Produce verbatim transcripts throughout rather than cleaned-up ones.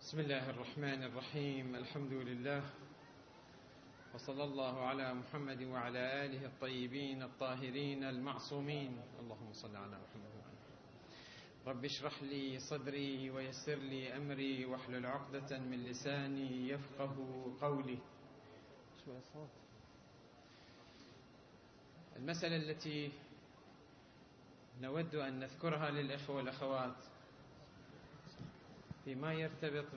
بسم الله الرحمن الرحيم. الحمد لله، وصلى الله على محمد وعلى آله الطيبين الطاهرين المعصومين. اللهم صل على محمد وعلى آله. رب اشرح لي صدري ويسر لي أمري واحلل عقدة من لساني يفقه قولي. المسألة التي نود أن نذكرها للإخوة والأخوات فيما يرتبط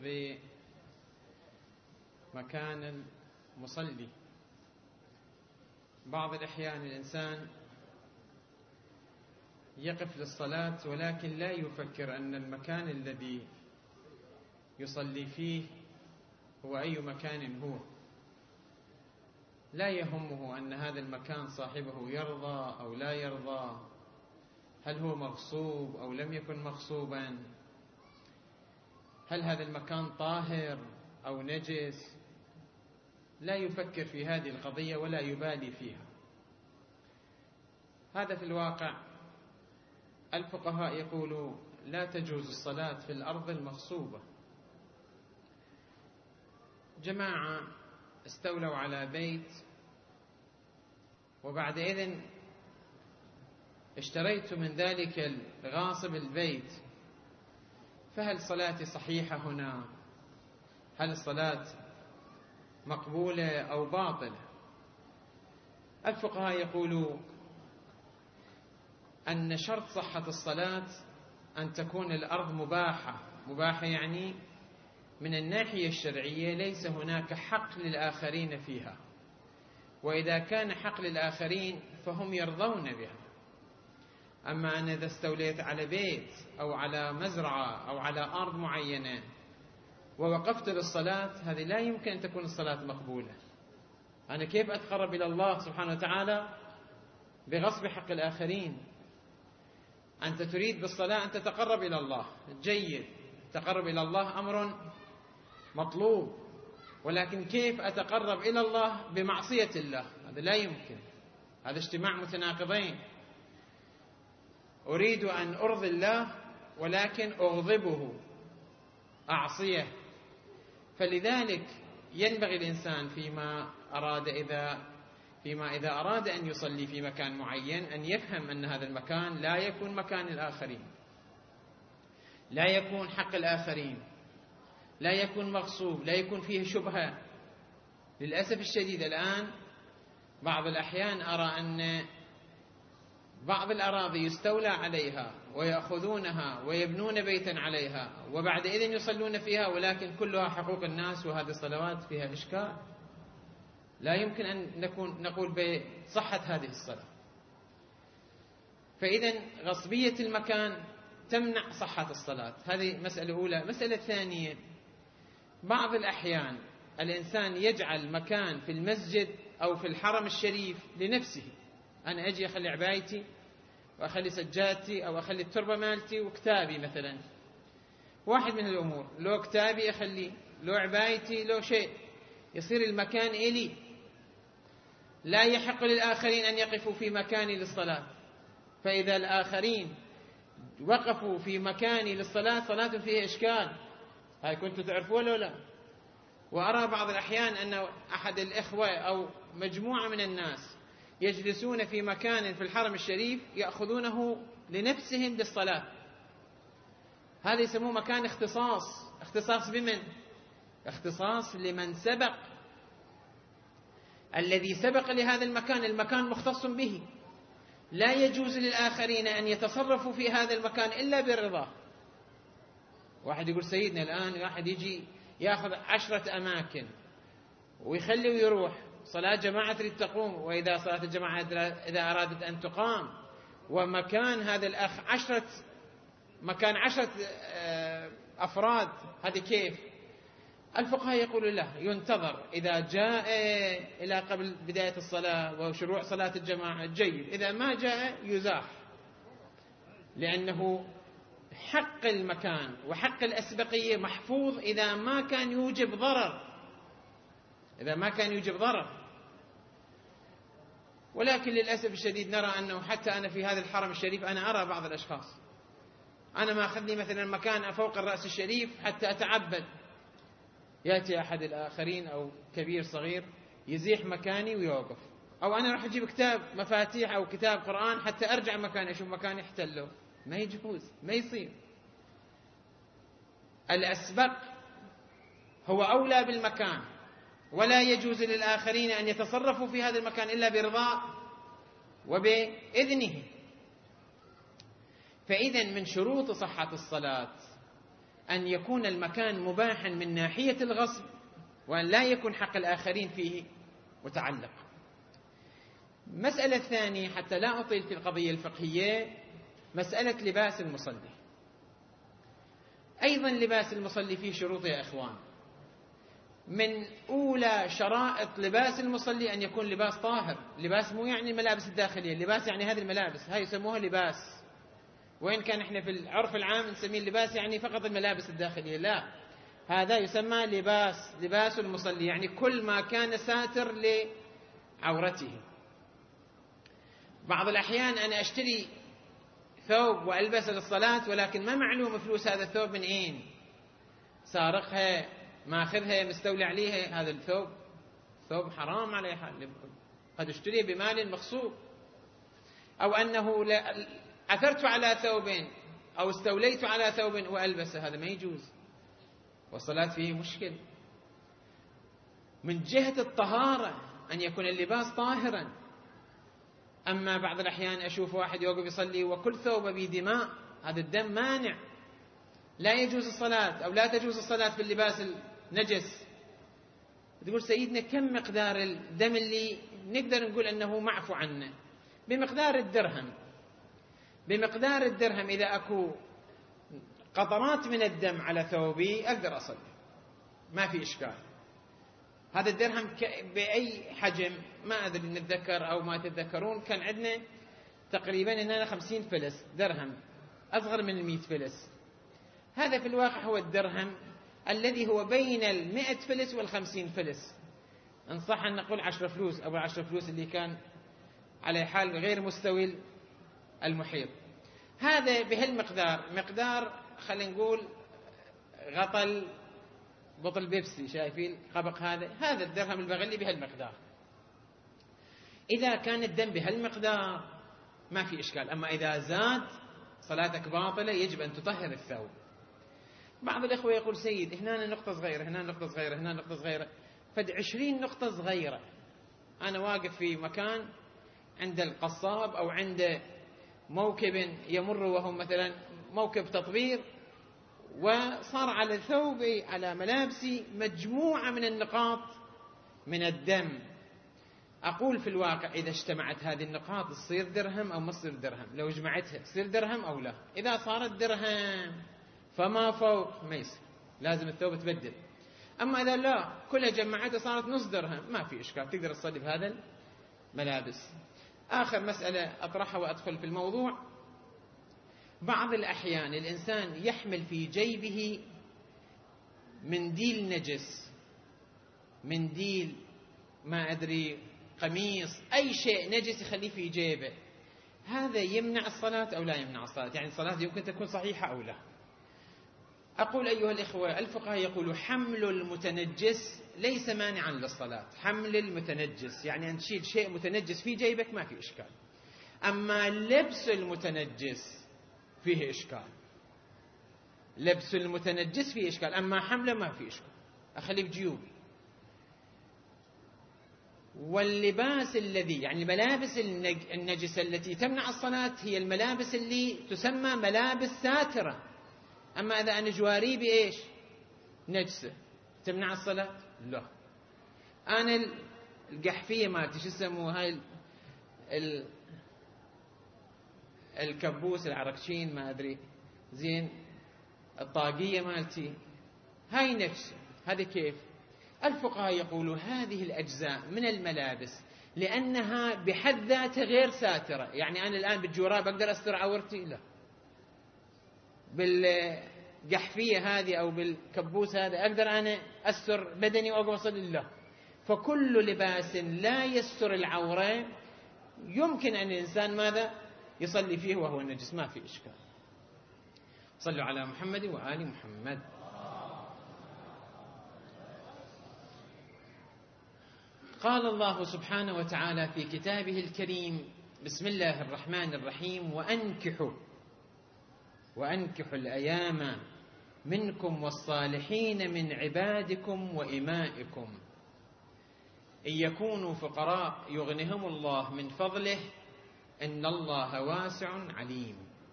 بمكان المصلي. بعض الأحيان الإنسان يقف للصلاة ولكن لا يفكر أن المكان الذي يصلي فيه هو أي مكان هو. لا يهمه أن هذا المكان صاحبه يرضى أو لا يرضى، هل هو مغصوب أو لم يكن مغصوبا، هل هذا المكان طاهر أو نجس. لا يفكر في هذه القضية ولا يبالي فيها. هذا في الواقع الفقهاء يقولوا لا تجوز الصلاة في الأرض المغصوبة. جماعة استولوا على بيت وبعد إذن اشتريت من ذلك الغاصب البيت، فهل صلاتي صحيحة هنا؟ هل الصلاة مقبولة أو باطلة؟ الفقهاء يقولوا أن شرط صحة الصلاة أن تكون الأرض مباحة. مباحة يعني من الناحية الشرعية ليس هناك حق للآخرين فيها، وإذا كان حق للآخرين فهم يرضون بها. أما أنا إذا استوليت على بيت أو على مزرعة أو على أرض معينة ووقفت للصلاة، هذه لا يمكن أن تكون الصلاة مقبولة. أنا كيف أتقرب إلى الله سبحانه وتعالى بغصب حق الآخرين؟ أنت تريد بالصلاة أن تتقرب إلى الله، جيد، تقرب إلى الله أمر مطلوب، ولكن كيف أتقرب إلى الله بمعصية الله؟ هذا لا يمكن. هذا اجتماع متناقضين. أريد أن أرضي الله ولكن أغضبه، أعصيه. فلذلك ينبغي الإنسان فيما أراد إذا فيما إذا أراد أن يصلي في مكان معين أن يفهم أن هذا المكان لا يكون مكان الآخرين، لا يكون حق الآخرين، لا يكون مغصوب، لا يكون فيه شبهة. للأسف الشديد الآن بعض الأحيان أرى أن بعض الأراضي يستولى عليها ويأخذونها ويبنون بيتا عليها وبعد إذن يصلون فيها، ولكن كلها حقوق الناس، وهذه الصلوات فيها إشكال. لا يمكن أن نكون نقول بصحة هذه الصلاة. فإذا غصبية المكان تمنع صحة الصلاة. هذه مسألة أولى. مسألة ثانية، بعض الأحيان الإنسان يجعل مكان في المسجد أو في الحرم الشريف لنفسه. أنا أجي أخلي عبايتي وأخلي سجادتي أو أخلي التربة مالتي وكتابي مثلا، واحد من الأمور، لو كتابي أخلي، لو عبايتي، لو شيء، يصير المكان إلي. لا يحق للآخرين أن يقفوا في مكاني للصلاة. فإذا الآخرين وقفوا في مكاني للصلاة صلاة فيها إشكال. هاي كنتوا تعرفوا ولا لا؟ وأرى بعض الأحيان أن أحد الإخوة أو مجموعة من الناس يجلسون في مكان في الحرم الشريف يأخذونه لنفسهم للصلاة. هذا يسموه مكان اختصاص. اختصاص بمن؟ اختصاص لمن سبق. الذي سبق لهذا المكان، المكان مختص به. لا يجوز للآخرين أن يتصرفوا في هذا المكان إلا بالرضا. واحد يقول سيدنا الآن واحد يجي يأخذ عشرة أماكن ويخلي ويروح. صلاة جماعة تريد تقوم، وإذا صلاة الجماعة إذا أرادت أن تقام ومكان هذا الأخ عشرة مكان عشرة أفراد، هذه كيف؟ الفقهاء يقولون لا، ينتظر إذا جاء إلى قبل بداية الصلاة وشروع صلاة الجماعة جيد، إذا ما جاء يزاح، لأنه حق المكان وحق الأسبقية محفوظ إذا ما كان يوجب ضرر، إذا ما كان يوجب ضرر. ولكن للأسف الشديد نرى أنه حتى أنا في هذا الحرم الشريف أنا أرى بعض الأشخاص، أنا ما أخذ لي مثلا مكان فوق الرأس الشريف حتى أتعبد، يأتي أحد الآخرين أو كبير صغير يزيح مكاني ويوقف، أو أنا راح أجيب كتاب مفاتيح أو كتاب قرآن حتى أرجع مكاني أشوف مكاني احتله، ما يجوز، ما يصير. الأسبق هو أولى بالمكان، ولا يجوز للآخرين أن يتصرفوا في هذا المكان إلا برضاه وبإذنه. فإذا من شروط صحة الصلاة أن يكون المكان مباحا من ناحية الغصب، وأن لا يكون حق الآخرين فيه متعلق. مسألة الثانية حتى لا أطيل في القضية الفقهية، مسألة لباس المصلي. أيضا لباس المصلي فيه شروط يا إخوان. من أولى شرائط لباس المصلي أن يكون لباس طاهر. لباس مو يعني الملابس الداخلية، لباس يعني هذه الملابس، هاي يسموها لباس، وإن كان إحنا في العرف العام نسميه اللباس يعني فقط الملابس الداخلية، لا، هذا يسمى لباس، لباس المصلي يعني كل ما كان ساتر لعورته. بعض الأحيان أنا أشتري ثوب وألبس للصلاة ولكن ما معلوم فلوس هذا الثوب من أين، سارقها، ماخذها، مستولي عليها، هذا الثوب ثوب حرام عليه حال، قد اشتري بمال مغصوب. أو أنه عثرت على ثوب أو استوليت على ثوب وألبسه، هذا ما يجوز، والصلاة فيه مشكل. من جهة الطهارة أن يكون اللباس طاهرا. أما بعض الأحيان أشوف واحد يوقف يصلي وكل ثوبه به دماء، هذا الدم مانع، لا يجوز الصلاة أو لا تجوز الصلاة في اللباس النجس. تقول سيدنا كم مقدار الدم اللي نقدر نقول أنه معفو عنه؟ بمقدار الدرهم، بمقدار الدرهم. إذا أكو قطرات من الدم على ثوبي أقدر أصلي، ما في إشكال. هذا الدرهم بأي حجم ما أدري نتذكر أو ما تتذكرون، كان عندنا تقريبا إننا خمسين فلس درهم، أصغر من المئة فلس. هذا في الواقع هو الدرهم الذي هو بين المئة فلس والخمسين فلس، إن صح أن نقول عشرة فلوس، أو العشرة فلوس اللي كان على حال غير مستوي المحيط. هذا بهالمقدار، مقدار خلينا نقول غطل بطل بيبسي، شايفين قبق هذا، هذا الدرهم البغلي بهالمقدار. إذا كان الدم بهالمقدار ما في إشكال، أما إذا زاد صلاتك باطلة، يجب أن تطهر الثوب. بعض الإخوة يقول سيد هنا نقطة صغيرة، هنا نقطة صغيرة، هنا نقطة صغيرة، فد عشرين نقطة صغيرة. أنا واقف في مكان عند القصاب أو عند موكب يمر وهو مثلا موكب تطبير، وصار على ثوبي على ملابسي مجموعة من النقاط من الدم. أقول في الواقع إذا اجتمعت هذه النقاط تصير درهم أو ما تصير درهم، لو جمعتها تصير درهم أو لا. إذا صارت درهم فما فوق ما يصير، لازم الثوب تبدل. أما إذا لا كلها جمعتها صارت نص درهم ما في إشكال، تقدر تصلي بهذا الملابس. آخر مسألة أطرحها وأدخل في الموضوع، بعض الأحيان الإنسان يحمل في جيبه منديل نجس، منديل ما أدري قميص، أي شيء نجس يخليه في جيبه، هذا يمنع الصلاة أو لا يمنع الصلاة؟ يعني الصلاة يمكن تكون صحيحة أو لا. أقول أيها الإخوة، الفقهاء يقولوا حمل المتنجس ليس مانعا للصلاة. حمل المتنجس يعني أن تشيل شيء متنجس في جيبك ما في إشكال، أما لبس المتنجس فيه إشكال، لبس المتنجس فيه إشكال، أما حمله ما فيه إشكال، أخليه بجيوبي. واللباس الذي يعني الملابس النجسة التي تمنع الصلاة هي الملابس اللي تسمى ملابس ساترة. أما إذا أنا جواري بإيش نجسة تمنع الصلاة؟ لا. أنا القحفية مالتي شو يسموها، هاي ال... الكبوس العرقشين ما أدري زين، الطاقية مالتي هاي نفسه، هذه كيف؟ الفقهاء يقولوا هذه الأجزاء من الملابس لأنها بحد ذاتها غير ساترة. يعني أنا الآن بالجوراب أقدر أستر عورتي؟ لا. بالقحفية هذه أو بالكبوس هذا أقدر أنا أستر بدني وأقوصل؟ لا. فكل لباس لا يستر العورة يمكن أن الإنسان ماذا يصلي فيه وهو النجس، ما في إشكال. صلوا على محمد وآل محمد. قال الله سبحانه وتعالى في كتابه الكريم: بسم الله الرحمن الرحيم: وأنكحوا وأنكحوا الأيام منكم والصالحين من عبادكم وإمائكم إن يكونوا فقراء يغنهم الله من فضله إن الله واسع عليم.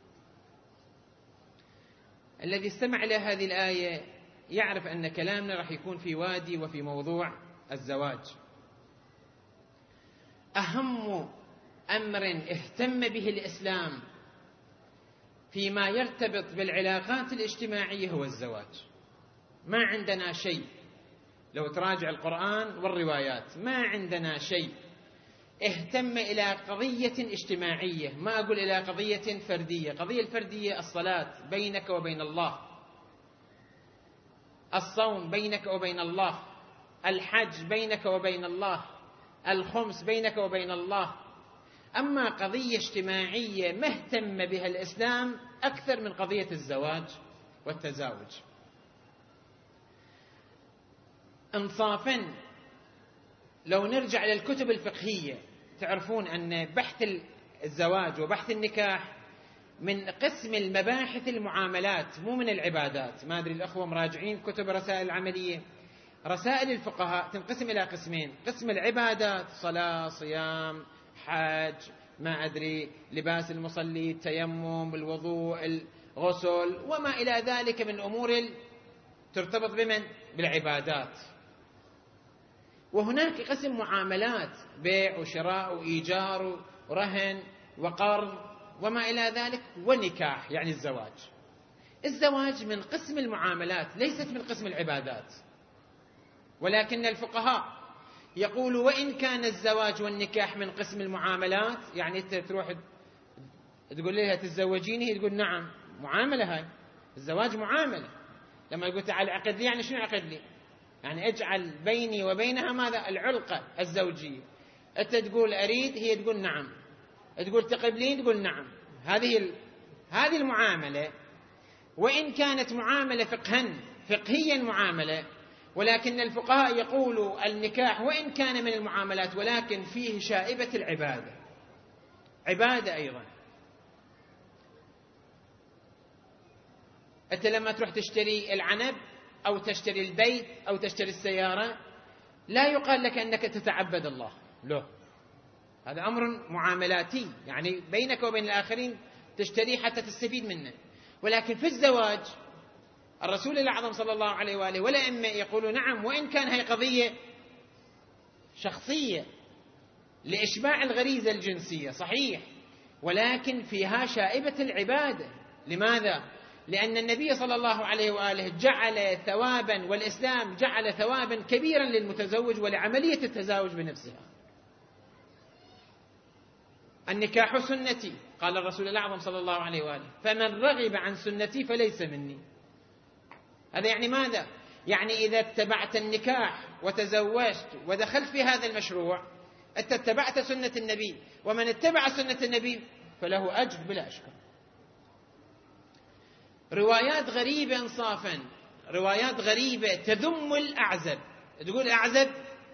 الذي استمع إلى هذه الآية يعرف أن كلامنا راح يكون في وادي وفي موضوع الزواج. أهم أمر اهتم به الإسلام فيما يرتبط بالعلاقات الاجتماعية هو الزواج. ما عندنا شيء، لو تراجع القرآن والروايات ما عندنا شيء اهتم إلى قضية اجتماعية، ما أقول إلى قضية فردية. قضية الفردية الصلاة بينك وبين الله، الصوم بينك وبين الله، الحج بينك وبين الله، الخمس بينك وبين الله. أما قضية اجتماعية ما اهتم بها الإسلام أكثر من قضية الزواج والتزاوج. انصافا لو نرجع للكتب الفقهية تعرفون أن بحث الزواج وبحث النكاح من قسم المباحث المعاملات مو من العبادات. ما أدري الأخوة مراجعين كتب رسائل العملية، رسائل الفقهاء تنقسم إلى قسمين: قسم العبادات صلاة صيام حج ما أدري لباس المصلي التيمم الوضوء الغسل وما إلى ذلك من أمور ترتبط بمن؟ بالعبادات. وهناك قسم معاملات بيع وشراء وإيجار ورهن وقرض وما إلى ذلك، ونكاح يعني الزواج. الزواج من قسم المعاملات ليست من قسم العبادات، ولكن الفقهاء يقولوا وإن كان الزواج والنكاح من قسم المعاملات، يعني أنت تروح تقول لها تتزوجيني هي تقول نعم، معاملة. هاي الزواج معاملة. لما يقول تعال عقد لي يعني شنو عقد لي؟ يعني اجعل بيني وبينها ماذا؟ العلاقة الزوجية. أنت تقول أريد هي تقول نعم، تقول تقبلين تقول نعم. هذه ال... هذه المعاملة وإن كانت معاملة فقها فقهيا معاملة، ولكن الفقهاء يقولوا النكاح وإن كان من المعاملات ولكن فيه شائبة العبادة، عبادة أيضا. أنت لما تروح تشتري العنب أو تشتري البيت أو تشتري السيارة لا يقال لك أنك تتعبد الله، لا، هذا أمر معاملاتي، يعني بينك وبين الآخرين تشتري حتى تستفيد منه. ولكن في الزواج الرسول الأعظم صلى الله عليه وآله والأئمة يقولوا نعم، وإن كان هي قضية شخصية لإشباع الغريزة الجنسية صحيح، ولكن فيها شائبة العبادة. لماذا؟ لأن النبي صلى الله عليه وآله جعل ثوابا، والإسلام جعل ثوابا كبيرا للمتزوج ولعملية التزاوج بنفسها. النكاح سنتي، قال الرسول الأعظم صلى الله عليه وآله: فمن رغب عن سنتي فليس مني. هذا يعني ماذا؟ يعني إذا اتبعت النكاح وتزوجت ودخلت في هذا المشروع أنت اتبعت سنة النبي، ومن اتبع سنة النبي فله أجر بلا أشكال. روايات غريبة انصافا، روايات غريبة تذم الأعزب. تقول أعزب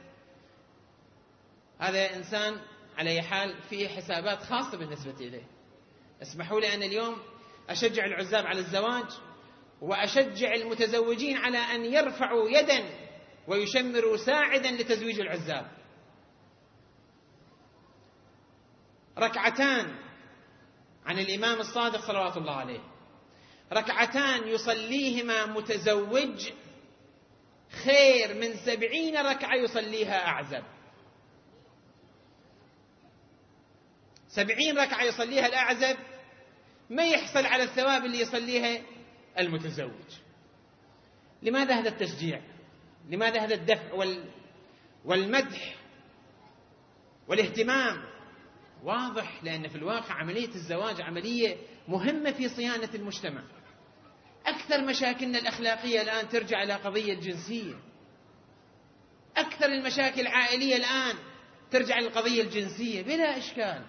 هذا إنسان على حال فيه حسابات خاصة بالنسبة إليه. اسمحوا لي أنا اليوم أشجع العزاب على الزواج، وأشجع المتزوجين على أن يرفعوا يدا ويشمروا ساعدا لتزويج العزاب. ركعتان عن الإمام الصادق صلوات الله عليه، ركعتان يصليهما متزوج خير من سبعين ركعة يصليها أعزب. سبعين ركعة يصليها الأعزب ما يحصل على الثواب اللي يصليها المتزوج. لماذا هذا التشجيع؟ لماذا هذا الدفع وال... والمدح والاهتمام؟ واضح، لأن في الواقع عملية الزواج عملية مهمة في صيانة المجتمع. أكثر مشاكلنا الأخلاقية الآن ترجع إلى قضية الجنسية، أكثر المشاكل العائلية الآن ترجع للقضية الجنسية بلا إشكال.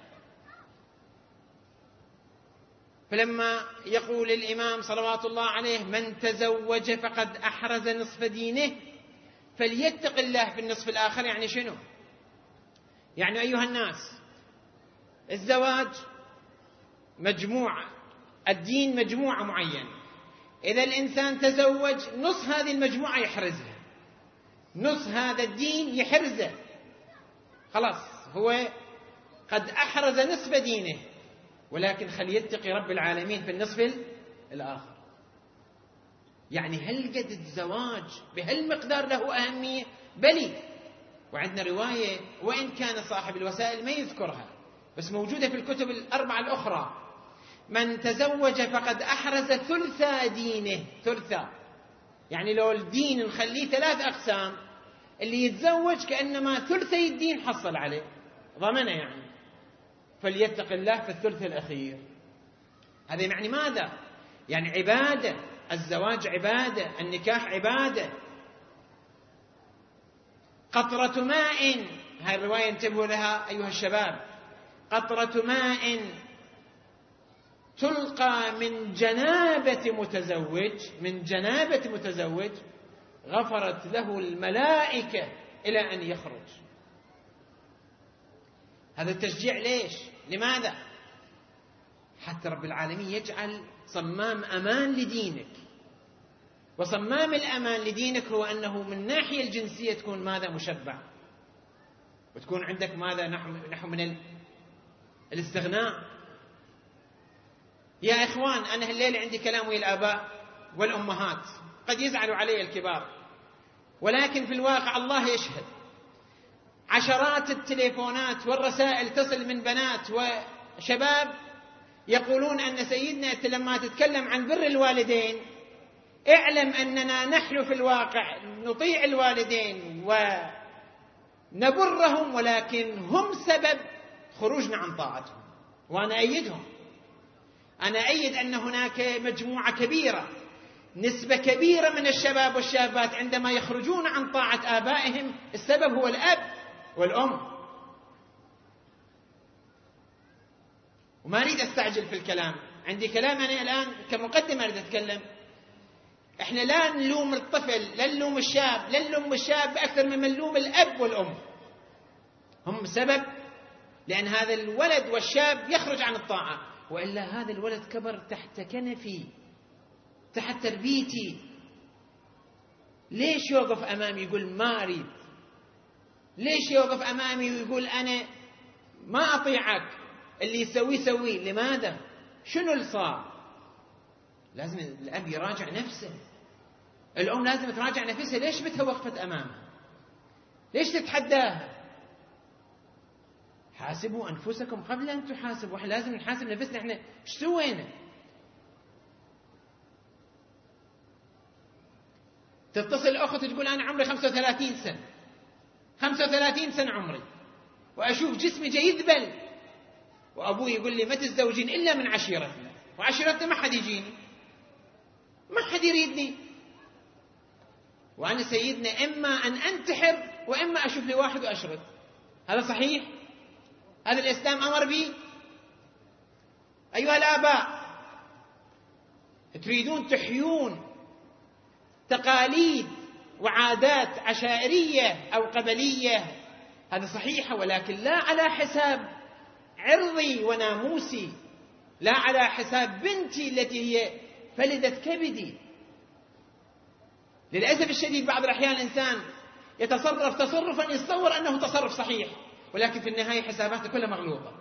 فلما يقول الإمام صلوات الله عليه: من تزوج فقد أحرز نصف دينه فليتق الله في النصف الآخر، يعني شنو؟ يعني أيها الناس، الزواج مجموعة، الدين مجموعة معينة، إذا الإنسان تزوج نص هذه المجموعة يحرزها، نص هذا الدين يحرزه، خلاص هو قد أحرز نصف دينه، ولكن خل يتقي رب العالمين في النصف الآخر. يعني هل قد الزواج بهالمقدار له أهمية؟ بلي. وعندنا رواية وإن كان صاحب الوسائل ما يذكرها بس موجودة في الكتب الأربعة الأخرى: من تزوج فقد أحرز ثلث دينه. ثلثا يعني لو الدين نخليه ثلاث أقسام، اللي يتزوج كأنما ثلثي الدين حصل عليه ضمنه. يعني فليتق الله في الثلث الأخير. هذا يعني ماذا؟ يعني عبادة، الزواج عبادة، النكاح عبادة. قطرة ماء، هاي الرواية انتبهوا لها أيها الشباب، قطرة ماء تلقى من جنابة متزوج، من جنابة متزوج غفرت له الملائكة إلى أن يخرج. هذا التشجيع ليش؟ لماذا؟ حتى رب العالمين يجعل صمام أمان لدينك، وصمام الأمان لدينك هو أنه من الناحية الجنسية تكون ماذا؟ مشبع، وتكون عندك ماذا؟ نحو من الاستغناء. يا إخوان، أنا هالليلة عندي كلام ويا الآباء والأمهات، قد يزعلوا علي الكبار، ولكن في الواقع الله يشهد، عشرات التليفونات والرسائل تصل من بنات وشباب يقولون أن سيدنا لما تتكلم عن بر الوالدين اعلم أننا نحن في الواقع نطيع الوالدين ونبرهم، ولكن هم سبب خروجنا عن طاعتهم. وأنا أيدهم، أنا أيد أن هناك مجموعة كبيرة، نسبة كبيرة من الشباب والشابات عندما يخرجون عن طاعة آبائهم السبب هو الأب والأم. وما أريد أستعجل في الكلام، عندي كلام أنا الآن كمقدمة أريد أتكلم. إحنا لا نلوم الطفل، لا نلوم الشاب، لا نلوم الشاب أكثر مما نلوم الأب والأم. هم سبب، لأن هذا الولد والشاب يخرج عن الطاعة، وإلا هذا الولد كبر تحت كنفي، تحت تربيتي. ليش يوقف أمامي يقول ما أريد؟ ليش يوقف أمامي ويقول أنا ما أطيعك، اللي يسويه سويه؟ لماذا؟ شنو اللي صار؟ لازم الأب يراجع نفسه، الأم لازم تراجع نفسها. ليش بتها وقفت أمامها؟ ليش تتحداها؟ حاسبوا أنفسكم قبل أن تحاسبوا. إحنا لازم نحاسب نفسنا، إحنا إيش سوينا؟ تتصل أخت تقول أنا عمري خمسة وثلاثين سنة، خمسة وثلاثين سنة عمري، وأشوف جسمي جاي يذبل، وأبوي يقول لي ما تتزوجين إلا من عشيرتنا، وعشيرتنا ما حد يجيني، ما حد يريدني، وأنا سيدنا إما أن أنتحر وإما أشوف لي واحد وأشرد. هذا صحيح؟ هذا الإسلام أمر به؟ أيها الآباء، تريدون تحيون تقاليد وعادات عشائرية أو قبلية، هذا صحيح، ولكن لا على حساب عرضي وناموسي، لا على حساب بنتي التي هي فلدت كبدي. للأسف الشديد بعض الأحيان الإنسان يتصرف تصرفا يتصور أنه تصرف صحيح، ولكن في النهاية حساباته كلها مغلوطة،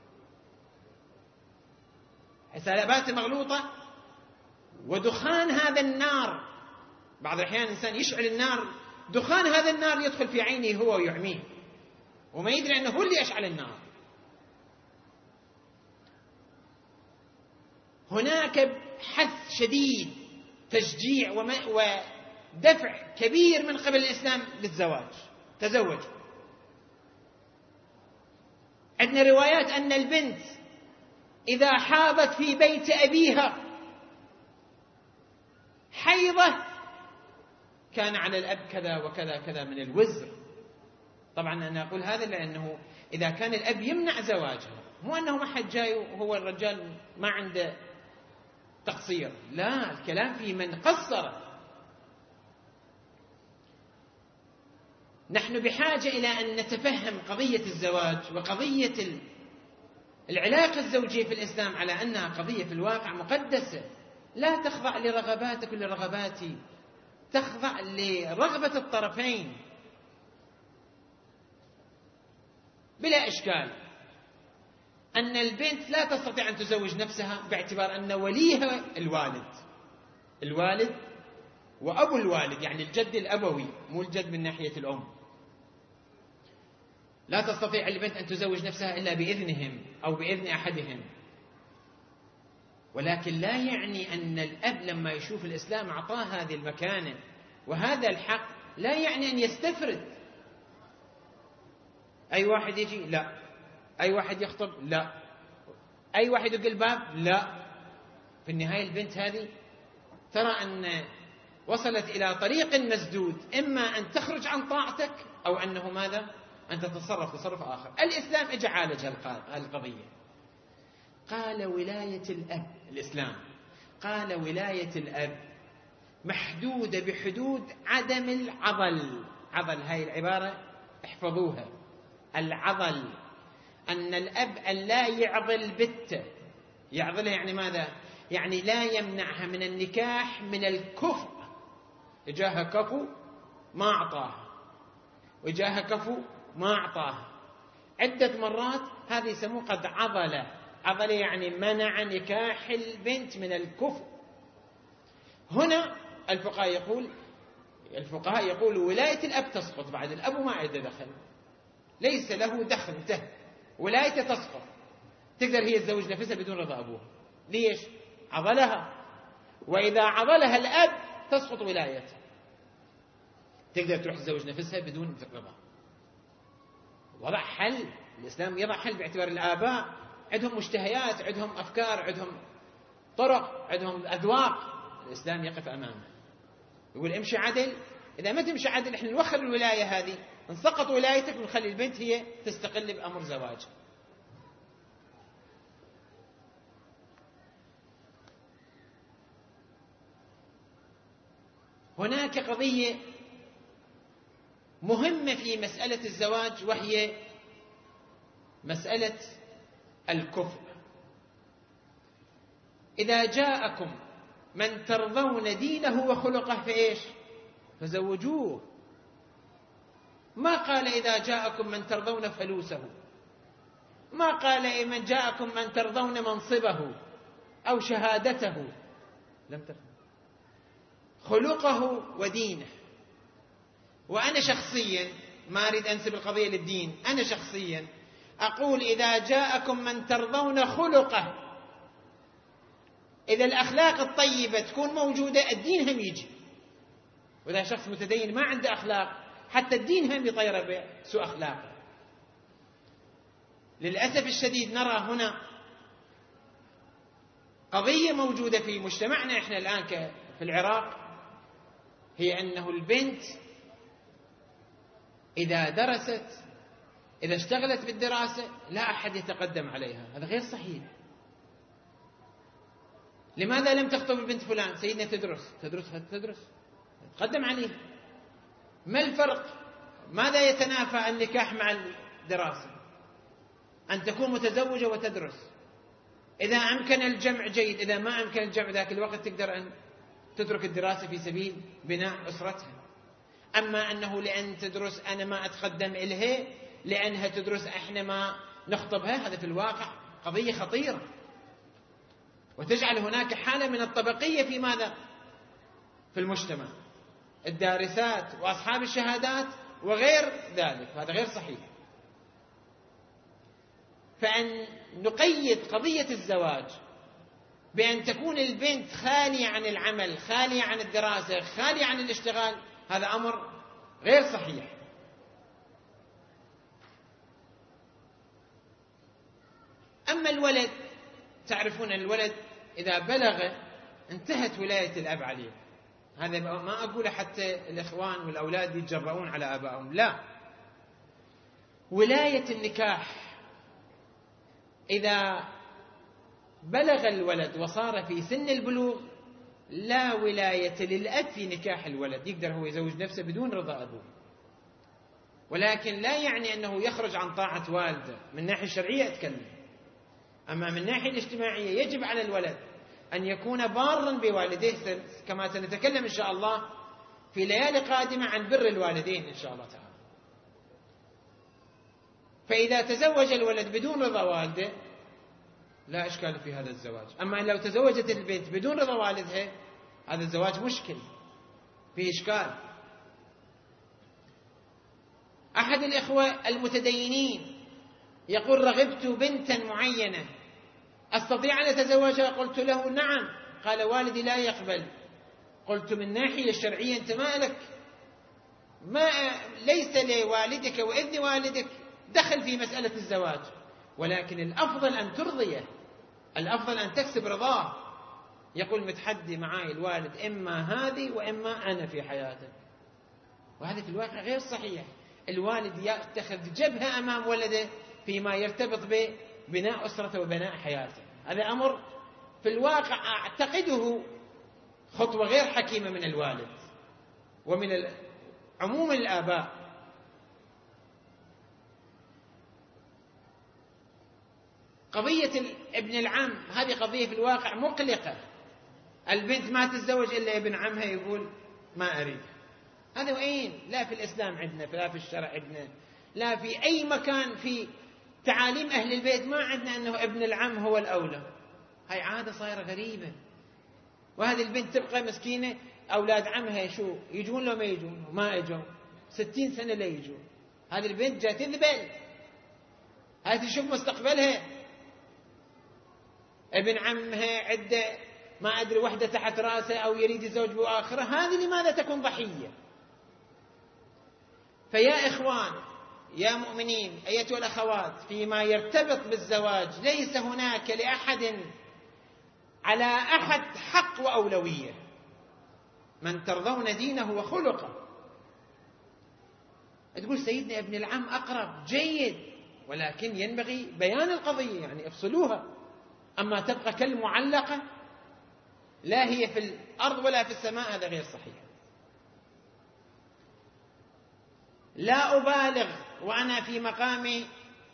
حساباته مغلوطة. ودخان هذا النار، بعض الأحيان الإنسان يشعل النار، دخان هذا النار يدخل في عينه هو ويعميه، وما يدري أنه هو اللي يشعل النار. هناك حث شديد، تشجيع ودفع كبير من قبل الإسلام للزواج، تزوج. عندنا روايات أن البنت إذا حاضت في بيت أبيها حيضة كان على الأب كذا وكذا كذا من الوزر. طبعا أنا أقول هذا لأنه إذا كان الأب يمنع زواجها، مو أنه ما حد جاي وهو الرجال ما عنده تقصير، لا، الكلام في من قصر. نحن بحاجة إلى أن نتفهم قضية الزواج وقضية العلاقة الزوجية في الإسلام على أنها قضية في الواقع مقدسة، لا تخضع لرغباتك ولرغباتي، تخضع لرغبة الطرفين بلا إشكال. أن البنت لا تستطيع أن تزوج نفسها باعتبار أن وليها الوالد، الوالد وأبو الوالد، يعني الجد الأبوي مو الجد من ناحية الأم. لا تستطيع البنت أن تزوج نفسها إلا بإذنهم أو بإذن أحدهم. ولكن لا يعني أن الأب لما يشوف الإسلام أعطاه هذه المكانة وهذا الحق لا يعني أن يستفرد. أي واحد يجي لا، أي واحد يخطب لا، أي واحد يقل باب لا. في النهاية البنت هذه ترى أن وصلت إلى طريق مسدود، إما أن تخرج عن طاعتك أو أنه ماذا؟ أن تتصرف تصرف آخر. الإسلام اجى عالج القضية، قال ولاية الأب، الإسلام قال ولاية الأب محدودة بحدود عدم العضل. عضل، هاي العبارة احفظوها، العضل، أن الأب أن لا يعضل بنته. يعضلها يعني ماذا؟ يعني لا يمنعها من النكاح من الكفء. إجاها كفو ما أعطاها، وإجاها كفو ما أعطاها عدة مرات، هذه يسموه قد عضل. عضل يعني منع نكاح البنت من الكفء. هنا الفقهاء يقول الفقهاء يقول ولاية الأب تسقط بعد، الأب ما عنده دخل، ليس له دخل، انتهى، ولايته تسقط. تقدر هي تزوج نفسها بدون رضا أبوها. ليش؟ عضلها، وإذا عضلها الأب تسقط ولايته. تقدر تروح تزوج نفسها بدون رضا. وضع حل، الإسلام يضع حل باعتبار الآباء عندهم مشتهيات، عندهم أفكار، عندهم طرق، عندهم أذواق. الإسلام يقف أمامه يقول امشي عدل. إذا ما تمشي عدل إحنا نوخر الولاية هذه، نسقط ولايتك ونخلي البنت هي تستقل بأمر زواجها. هناك قضية مهمة في مسألة الزواج وهي مسألة الكفء. إذا جاءكم من ترضون دينه وخلقه فإيش؟ فزوجوه. ما قال إذا جاءكم من ترضون فلوسه، ما قال من جاءكم من ترضون منصبه أو شهادته، لم تفهم، خلقه ودينه. وأنا شخصيا ما أريد أنسب القضية للدين، أنا شخصيا أقول إذا جاءكم من ترضون خلقه، إذا الأخلاق الطيبة تكون موجودة الدين هم يجي. وإذا شخص متدين ما عنده أخلاق حتى الدين هم يطير بسوء أخلاقه. للأسف الشديد نرى هنا قضية موجودة في مجتمعنا إحنا الآن في العراق، هي أنه البنت إذا درست، إذا اشتغلت بالدراسة لا أحد يتقدم عليها. هذا غير صحيح. لماذا لم تخطب البنت فلان؟ سيدنا تدرس تدرس تدرس تقدم عليها. ما الفرق؟ ماذا يتنافى النكاح مع الدراسة؟ أن تكون متزوجة وتدرس. إذا أمكن الجمع جيد، إذا ما أمكن الجمع ذاك الوقت تقدر أن تترك الدراسة في سبيل بناء أسرتها. أما أنه لأن تدرس أنا ما أتقدم إليها، لأنها تدرس إحنا ما نخطبها، هذا في الواقع قضية خطيرة، وتجعل هناك حالة من الطبقية في ماذا؟ في المجتمع، الدارسات وأصحاب الشهادات وغير ذلك. هذا غير صحيح. فأن نقيد قضية الزواج بأن تكون البنت خالية عن العمل، خالية عن الدراسة، خالية عن الاشتغال، هذا أمر غير صحيح. أما الولد، تعرفون الولد إذا بلغ انتهت ولاية الأب عليه. هذا ما أقول حتى الإخوان والأولاد يتجرؤون على آبائهم، لا. ولاية النكاح إذا بلغ الولد وصار في سن البلوغ لا ولاية للأب في نكاح الولد. يقدر هو يزوج نفسه بدون رضا أبوه. ولكن لا يعني أنه يخرج عن طاعة والده. من الناحية الشرعية أتكلم، أما من الناحية الاجتماعية يجب على الولد أن يكون بارا بوالديه، كما سنتكلم إن شاء الله في ليالي قادمة عن بر الوالدين إن شاء الله تعالى. فإذا تزوج الولد بدون رضا والده لا إشكال في هذا الزواج، أما لو تزوجت البنت بدون رضا والدها هذا الزواج مشكل، فيه إشكال. أحد الإخوة المتدينين يقول: رغبت بنتا معينة أستطيع أن أتزوجها؟ قلت له: نعم. قال: والدي لا يقبل. قلت: من الناحية الشرعية أنت ما لك، ما ليس لوالدك وإذن والدك دخل في مسألة الزواج، ولكن الأفضل أن ترضيه، الأفضل أن تكسب رضاه. يقول: متحدي معاي الوالد، إما هذه وإما أنا في حياتك. وهذا في الواقع غير صحيح. الوالد يتخذ جبهة أمام ولده فيما يرتبط ببناء أسرته وبناء حياته. هذا أمر في الواقع أعتقده خطوة غير حكيمة من الوالد ومن عموم الآباء. قضية ابن العم هذه قضية في الواقع مقلقة. البنت ما تتزوج إلا ابن عمها يقول ما أريد. هذا وين؟ لا في الإسلام عندنا، لا في الشرع عندنا، لا في أي مكان في تعاليم أهل البيت ما عندنا أنه ابن العم هو الأولى. هاي عادة صايرة غريبة. وهذه البنت تبقى مسكينة، أولاد عمها شو يجون لو ما يجون؟ ما يجون ستين سنة لا يجون. هذه البنت جاء تذبل، هاي تشوف مستقبلها. ابن عمها عدة ما أدري وحدة تحت رأسه أو يريد يزوج بآخرة، هذه لماذا تكون ضحية؟ فيا إخوان يا مؤمنين أيتها الأخوات، فيما يرتبط بالزواج ليس هناك لأحد على أحد حق وأولوية. من ترضون دينه وخلقه. تقول سيدنا ابن العم أقرب، جيد، ولكن ينبغي بيان القضية، يعني افصلوها. أما تبقى كالمعلقة لا هي في الأرض ولا في السماء، هذا غير صحيح. لا أبالغ وأنا في مقام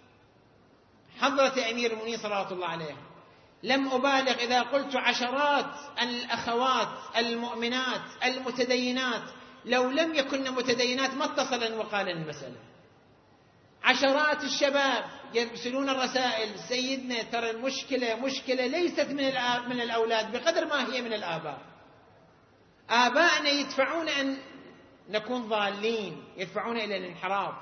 حضرة أمير المؤمنين صلوات الله عليه، لم أبالغ إذا قلت عشرات الأخوات المؤمنات المتدينات لو لم يكن متدينات ما اتصلا وقال المسألة. عشرات الشباب يرسلون الرسائل: سيدنا ترى المشكلة مشكلة ليست من من الأولاد بقدر ما هي من الآباء. آبائنا يدفعون أن نكون ضالين، يدفعون إلى الانحراف.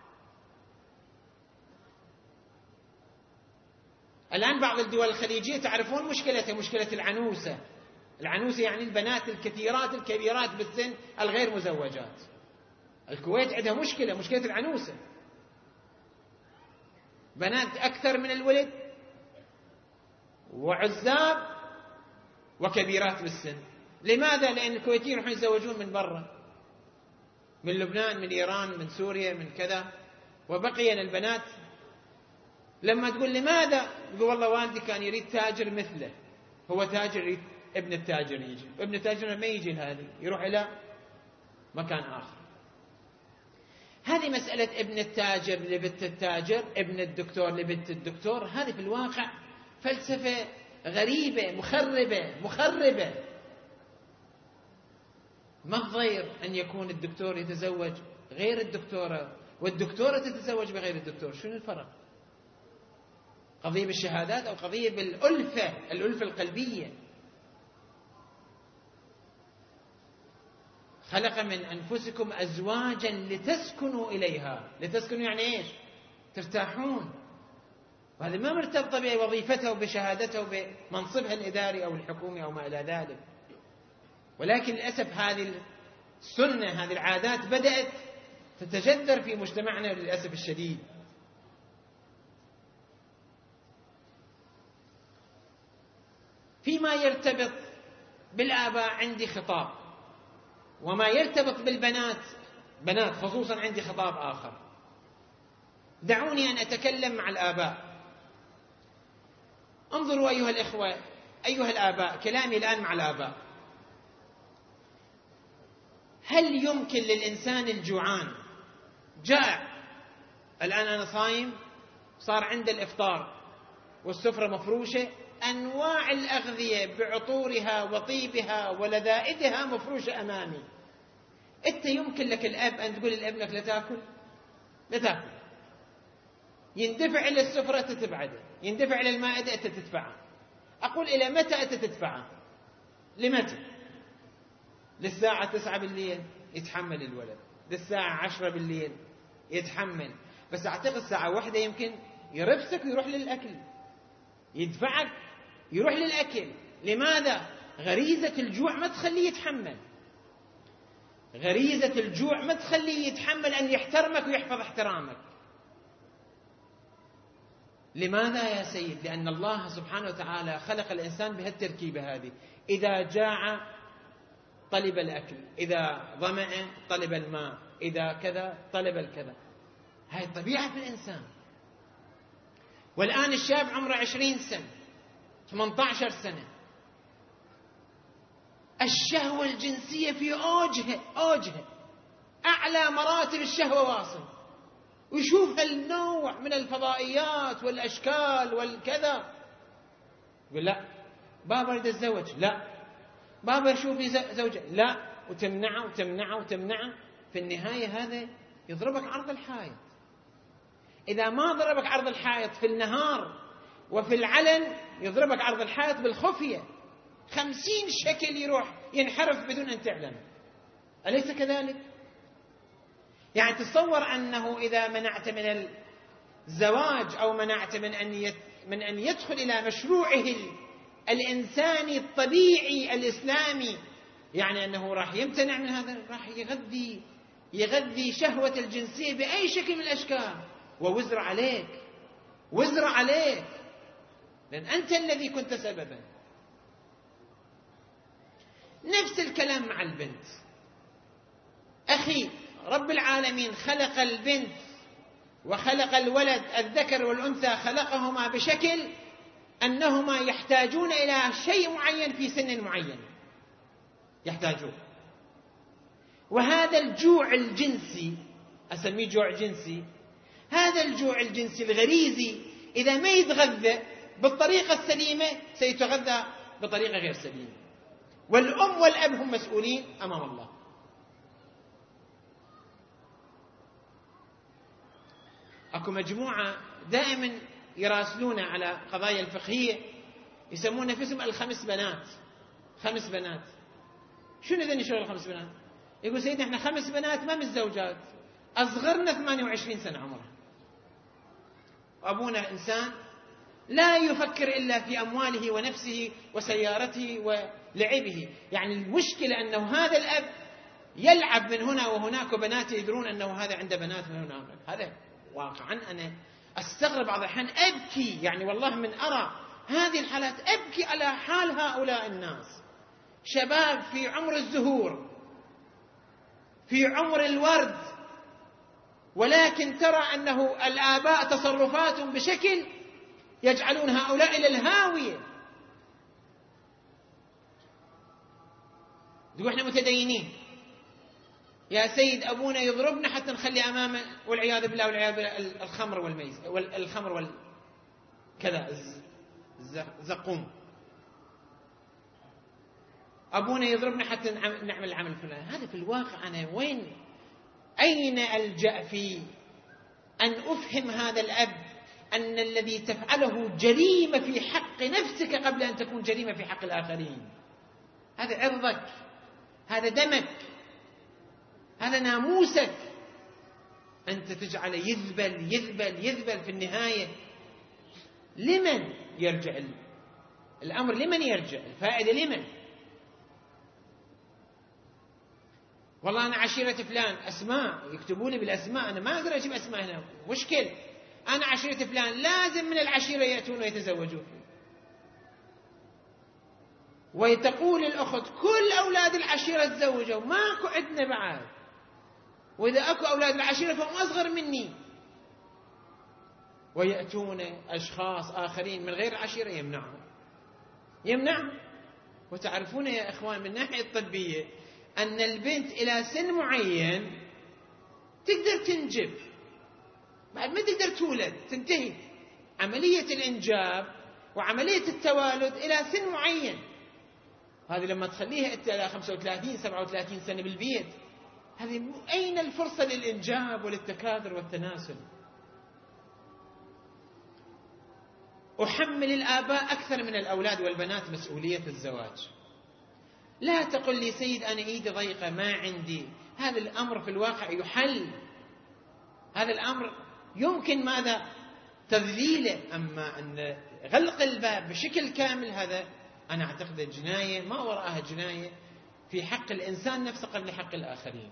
الآن بعض الدول الخليجية تعرفون مشكلة مشكلة العنوسة. العنوسة يعني البنات الكثيرات الكبيرات بالسن الغير مزوجات. الكويت عندها مشكلة مشكلة العنوسة، بنات أكثر من الولد وعزاب وكبيرات بالسن. لماذا؟ لأن الكويتيين يروحون يتزوجون من برا، من لبنان، من إيران، من سوريا، من كذا، وبقينا البنات. لما تقول لماذا؟ يقول والله والدي كان يريد تاجر مثله، هو تاجر يريد ابن التاجر يجي، ابن التاجر ما يجي لهذه، يروح إلى مكان آخر. هذه مسألة ابن التاجر لبنت التاجر، ابن الدكتور لبنت الدكتور، هذه في الواقع فلسفة غريبة مخربة مخربة. ما الضير أن يكون الدكتور يتزوج غير الدكتورة والدكتورة تتزوج بغير الدكتور؟ شنو الفرق؟ قضية بالشهادات أو قضية بالألفة، الألفة القلبية. خلق من أنفسكم أزواجا لتسكنوا إليها. لتسكنوا يعني إيش؟ ترتاحون. وهذا ما مرتبط بوظيفته وبشهادته وبمنصبها الإداري أو الحكومي أو ما إلى ذلك. ولكن للأسف هذه السنة، هذه العادات بدأت تتجذر في مجتمعنا للأسف الشديد. فيما يرتبط بالآباء عندي خطاب، وما يرتبط بالبنات بنات خصوصا عندي خطاب آخر. دعوني أن أتكلم مع الآباء. انظروا أيها الإخوة أيها الآباء، كلامي الآن مع الآباء. هل يمكن للإنسان الجوعان جائع، الآن أنا صايم، صار عند الإفطار والسفرة مفروشة، أنواع الأغذية بعطورها وطيبها ولذائذها مفروشة أمامي. أنت يمكن لك الأب أن تقول لابنك لا تأكل، لا تأكل، يندفع إلى السفرة أنت تبعده، يندفع إلى المائدة أنت تدفعه. أقول إلى متى أنت تدفعه؟ لمتى؟ للساعة تسعة بالليل يتحمل الولد، للساعة عشرة بالليل يتحمل، بس أعتقد الساعة واحدة يمكن يرفسك ويروح للأكل، يدفعك يروح للأكل. لماذا؟ غريزة الجوع ما تخليه يتحمل، غريزة الجوع ما تخليه يتحمل أن يحترمك ويحفظ احترامك. لماذا يا سيد؟ لأن الله سبحانه وتعالى خلق الإنسان بهالتركيبة هذه، إذا جاع طلب الأكل، إذا ظمأ طلب الماء، إذا كذا طلب الكذا. هاي طبيعة في الإنسان. والآن الشاب عمره عشرين سنة، ثمانية عشر سنة، الشهوة الجنسية في أوجه أوجه أعلى مراتب الشهوة واصل، ويشوف هالنوع من الفضائيات والأشكال والكذا، يقول لا بابا أريد أتزوج، لا بابا يشوفني زوجة، لا، وتمنعه وتمنعه وتمنعه. في النهاية هذا يضربك عرض الحائط. إذا ما ضربك عرض الحائط في النهار وفي العلن، يضربك عرض الحائط بالخفية، خمسين شكل يروح ينحرف بدون أن تعلم. أليس كذلك؟ يعني تصور أنه إذا منعت من الزواج أو منعت من أن من أن يدخل إلى مشروعه الإنساني الطبيعي الإسلامي، يعني أنه راح يمتنع من هذا، راح يغذي يغذي شهوة الجنسية بأي شكل من الأشكال، ووزر عليك، وزر عليك، لأن أنت الذي كنت سببا. نفس الكلام مع البنت. أخي، رب العالمين خلق البنت وخلق الولد الذكر والأنثى، خلقهما بشكل أنهما يحتاجون إلى شيء معين في سن معين يحتاجون. وهذا الجوع الجنسي، أسميه جوع جنسي، هذا الجوع الجنسي الغريزي إذا ما يتغذى بالطريقة السليمة سيتغذى بطريقة غير سليمة. والأم والأب هم مسؤولين أمام الله. أكو مجموعة دائما يراسلون على قضايا الفقهية، يسمون نفسهم الخمس بنات. خمس بنات، شنو ذني شغل الخمس بنات؟ يقول سيدنا احنا خمس بنات ما متزوجات، أصغرنا ثمانية وعشرين سنة عمرها، وأبونا إنسان لا يفكر إلا في أمواله ونفسه وسيارته ولعبه. يعني المشكلة أنه هذا الأب يلعب من هنا وهناك، وبناته يدرون أنه هذا عنده بنات من هنا وهناك. هذا واقعا أنا أستغرب بعض الأحيان، أبكي يعني والله من أرى هذه الحالات، أبكي على حال هؤلاء الناس. شباب في عمر الزهور، في عمر الورد، ولكن ترى أنه الآباء تصرفاتهم بشكل يجعلون هؤلاء إلى الهاوية. يقول احنا متدينين، يا سيد أبونا يضربنا حتى نخلي أمامه والعياذ بالله والعياذ بالله الخمر والميز والخمر والكذا الزقوم. أبونا يضربنا حتى نعمل العمل الفلاني. هذا في الواقع أنا وين أين ألجأ في أن أفهم هذا الأب أن الذي تفعله جريمة في حق نفسك قبل أن تكون جريمة في حق الآخرين؟ هذا عرضك، هذا دمك، هذا ناموسك، أنت تجعل يذبل يذبل يذبل. في النهاية لمن يرجع الأمر؟ لمن يرجع الفائدة؟ لمن؟ والله أنا عشيرة فلان، أسماء يكتبوا لي بالأسماء، أنا ما أقدر أجيب أسماء هنا، مشكل. أنا عشيرة فلان، لازم من العشيرة يأتون ويتزوجون. وتقول الأخت كل أولاد العشيرة تزوجوا، ماكو عندنا بعد، وإذا أكو أولاد العشيرة فهم أصغر مني. ويأتون أشخاص آخرين من غير العشيرة يمنعهم يمنعهم وتعرفون يا إخوان من الناحية الطبية أن البنت إلى سن معين تقدر تنجب، بعد ما تقدر تولد تنتهي عملية الإنجاب وعملية التوالد إلى سن معين. هذه لما تخليها أنت إلى خمسة وثلاثين سبعة وثلاثين سنة بالبيت، هذه أين الفرصة للإنجاب وللتكاثر والتناسل؟ أحمل الآباء أكثر من الأولاد والبنات مسؤولية الزواج. لا تقل لي سيد أنا إيدي ضيقة ما عندي، هذا الأمر في الواقع يحل، هذا الأمر يمكن ماذا تذليله. أما أن غلق الباب بشكل كامل هذا أنا أعتقد جناية ما وراءها جناية في حق الإنسان نفسه قبل حق الآخرين.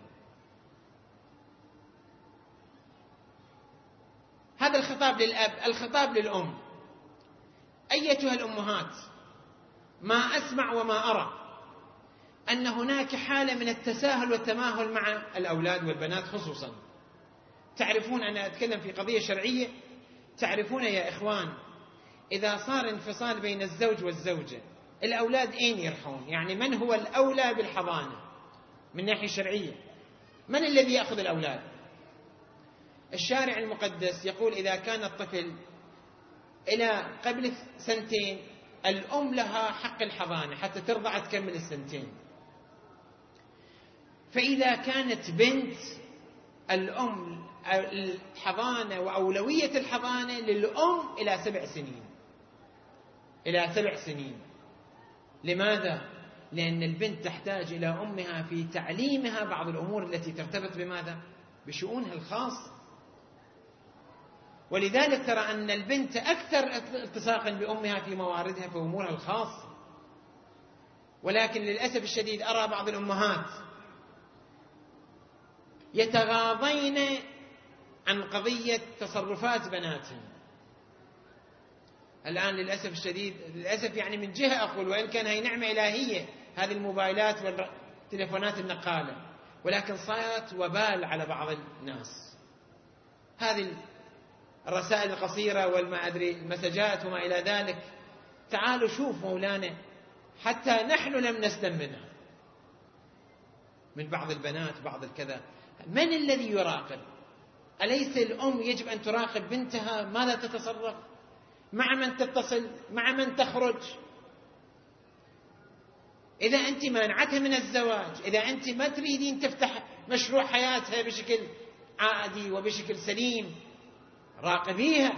هذا الخطاب للأب. الخطاب للأم: أيتها الأمهات، ما أسمع وما أرى أن هناك حالة من التساهل والتماهل مع الأولاد والبنات خصوصا. تعرفون، أنا أتكلم في قضية شرعية، تعرفون يا إخوان إذا صار انفصال بين الزوج والزوجة الأولاد أين يرحون؟ يعني من هو الأولى بالحضانة من ناحية شرعية؟ من الذي يأخذ الأولاد؟ الشارع المقدس يقول إذا كان الطفل إلى قبل سنتين الأم لها حق الحضانة حتى ترضع تكمل السنتين. فإذا كانت بنت الأم الحضانة وأولوية الحضانة للأم إلى سبع سنين إلى سبع سنين. لماذا؟ لأن البنت تحتاج إلى أمها في تعليمها بعض الأمور التي ترتبط بماذا؟ بشؤونها الخاصة. ولذلك ترى أن البنت أكثر التصاقا بأمها في مواردها في أمورها الخاصة. ولكن للأسف الشديد أرى بعض الأمهات يتغاضين عن قضية تصرفات بناتهم. الآن للأسف الشديد، للأسف يعني من جهة أقول وإن كان هي نعمة إلهية هذه الموبايلات والتليفونات النقالة، ولكن صارت وبال على بعض الناس. هذه الرسائل القصيرة والما أدري المسجات وما إلى ذلك، تعالوا شوف مولانا حتى نحن لم نسلم منها من بعض البنات بعض الكذا. من الذي يراقب؟ أليس الأم يجب أن تراقب بنتها ماذا تتصرف، مع من تتصل، مع من تخرج؟ إذا أنت مانعتها من الزواج، إذا أنت ما تريدين تفتح مشروع حياتها بشكل عادي وبشكل سليم، راقبيها.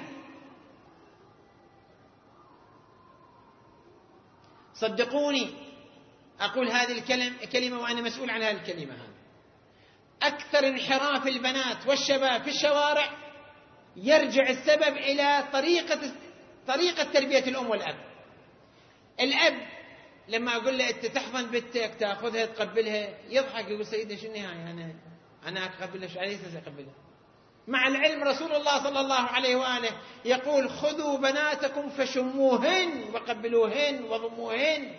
صدقوني أقول هذه الكلمة وأنا مسؤول عن هذه الكلمة. هذه أكثر انحراف البنات والشباب في الشوارع يرجع السبب إلى طريقة طريقة تربية الأم والأب. الأب لما أقول له أنت تحضن بنتك تأخذها تقبلها يضحك يقول سيدنا شو النهاية، أنا أنا أقبلها شو عليه أقبلها؟ مع العلم رسول الله صلى الله عليه وآله يقول خذوا بناتكم فشموهن وقبلوهن وضموهن.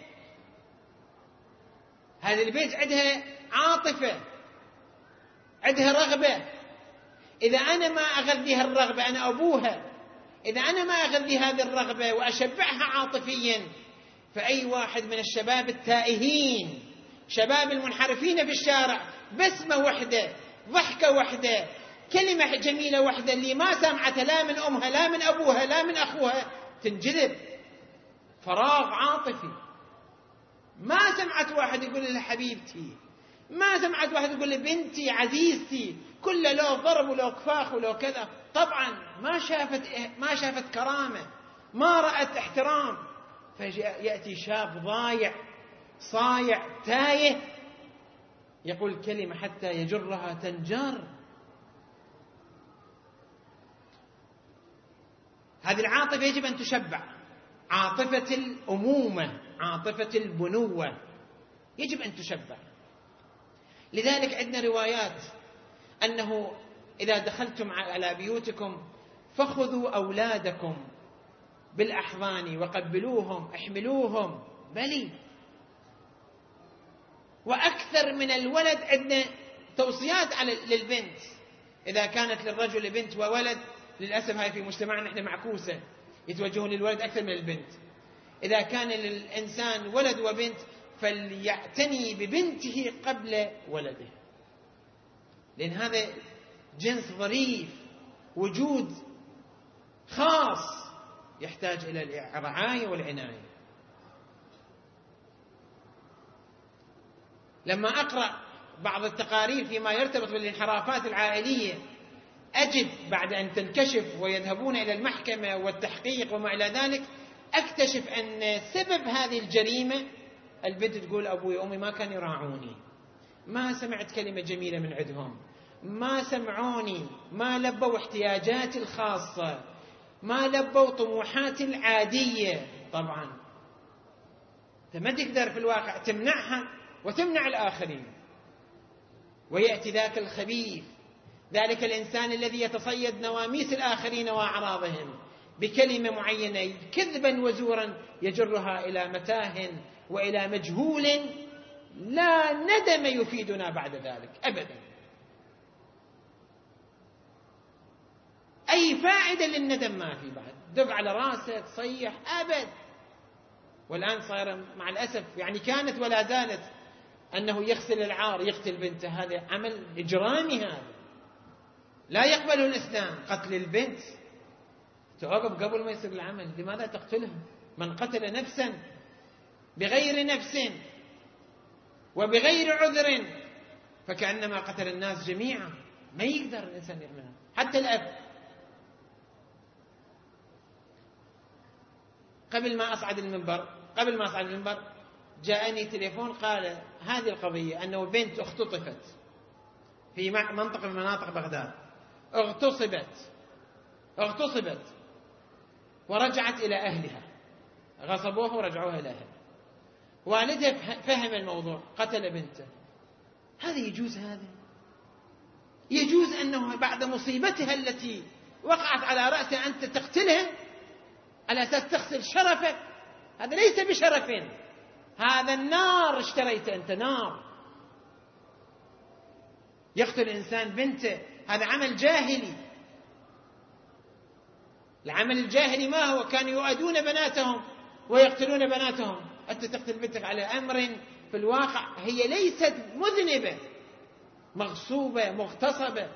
هذه البيت عندها عاطفة، عندها رغبة. إذا أنا ما أغذي الرغبة، أنا أبوها، إذا أنا ما أغذي هذه الرغبة وأشبعها عاطفيا، فأي واحد من الشباب التائهين، شباب المنحرفين في الشارع، بسمة وحدة، ضحكة وحدة، كلمة جميلة وحدة اللي ما سمعتها لا من أمها لا من أبوها لا من أخوها تنجذب. فراغ عاطفي. ما سمعت واحد يقول لها حبيبتي، ما سمعت واحد يقول لها بنتي عزيزتي، كله لو ضرب ولو كفاخ ولو كذا. طبعا ما شافت ما شافت كرامة، ما رأت احترام. فيأتي شاب ضايع صايع تايه يقول كلمة حتى يجرها تنجر. هذه العاطفة يجب أن تشبع، عاطفة الأمومة، عاطفة البنوة يجب أن تشبع. لذلك عندنا روايات أنه إذا دخلتم على بيوتكم فخذوا أولادكم بالأحضان وقبلوهم احملوهم. بلي. وأكثر من الولد عندنا توصيات على للبنت. إذا كانت للرجل بنت وولد، للأسف هاي في مجتمعنا نحن معكوسة، يتوجهون للولد أكثر من البنت. إذا كان للإنسان ولد وبنت فليعتني ببنته قبل ولده، لأن هذا جنس ظريف، وجود خاص يحتاج إلى الرعاية والعناية. لما أقرأ بعض التقارير فيما يرتبط بالانحرافات العائلية أجد بعد أن تنكشف ويذهبون إلى المحكمة والتحقيق وما إلى ذلك، أكتشف أن سبب هذه الجريمة البنت تقول أبوي وأمي ما كانوا يراعوني، ما سمعت كلمة جميلة من عندهم، ما سمعوني، ما لبوا احتياجاتي الخاصة، ما لبوا طموحاتي العادية. طبعا أنت ما تقدر في الواقع تمنعها وتمنع الآخرين. ويأتي ذاك الخبيث، ذلك الإنسان الذي يتصيد نواميس الآخرين وأعراضهم بكلمة معينة كذبا وزورا يجرها إلى متاه وإلى مجهول لا ندم يفيدنا بعد ذلك أبدا. أي فائدة للندم ما في بعد، دق على راسه تصيح أبد. والآن صار مع الأسف يعني كانت ولا زالت أنه يغسل العار يقتل بنته، هذا عمل إجرامي، هذا لا يقبله الإسلام. قتل البنت توقف قبل ما يصير العمل، لماذا تقتلها؟ من قتل نفسا بغير نفس وبغير عذر فكأنما قتل الناس جميعا. ما يقدر الإنسان يعملها، حتى الأب. قبل ما أصعد المنبر قبل ما أصعد المنبر جاءني تليفون قال هذه القضية أنه بنت اختطفت في منطقة من مناطق بغداد، اغتصبت اغتصبت ورجعت إلى أهلها، غصبوها ورجعوها إلى أهلها. والدها فهم الموضوع، قتل بنته. هذا يجوز؟ هذا يجوز أنه بعد مصيبتها التي وقعت على رأسها أنت تقتلها على أساس تغسل شرفك؟ هذا ليس بشرف، هذا النار اشتريت أنت، نار. يقتل إنسان بنته، هذا عمل جاهلي. العمل الجاهلي ما هو؟ كانوا يؤدون بناتهم ويقتلون بناتهم. أنت تقتل بنتك على أمر في الواقع هي ليست مذنبة، مغصوبة مغتصبة.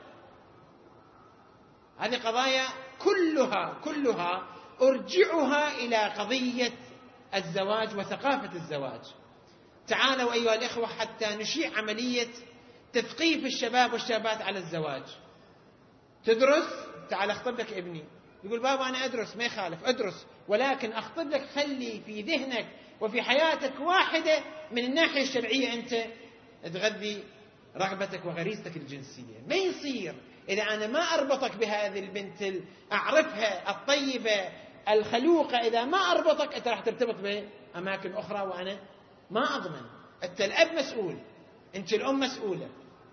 هذه قضايا كلها كلها أرجعها إلى قضية الزواج وثقافة الزواج. تعالوا أيها الإخوة حتى نشيع عملية تثقيف الشباب والشابات على الزواج. تدرس؟ تعال أخطب لك ابني، يقول بابا أنا أدرس، ما يخالف أدرس، ولكن أخطب لك خلي في ذهنك وفي حياتك واحدة من الناحية الشرعية أنت تغذي رغبتك وغريزتك الجنسية. ما يصير إذا أنا ما أربطك بهذه البنت أعرفها الطيبة الخلوقة، إذا ما أربطك أنت راح ترتبط بأماكن أخرى وأنا ما أضمن. أنت الأب مسؤول، أنت الأم مسؤولة.